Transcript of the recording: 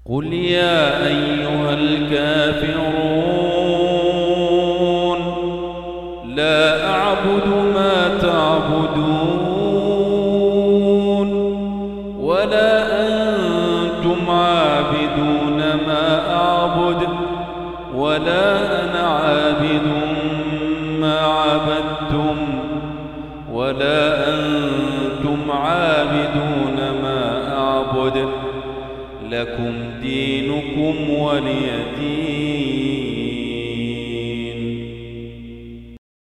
قل يا أيها الكافرون لا أعبد ما تعبدون ولا أنتم عابدون ما أعبد ولا أنا عابد ما عبدتم ولا أنتم عابدون ما أعبد لكم دينكم ولي دين.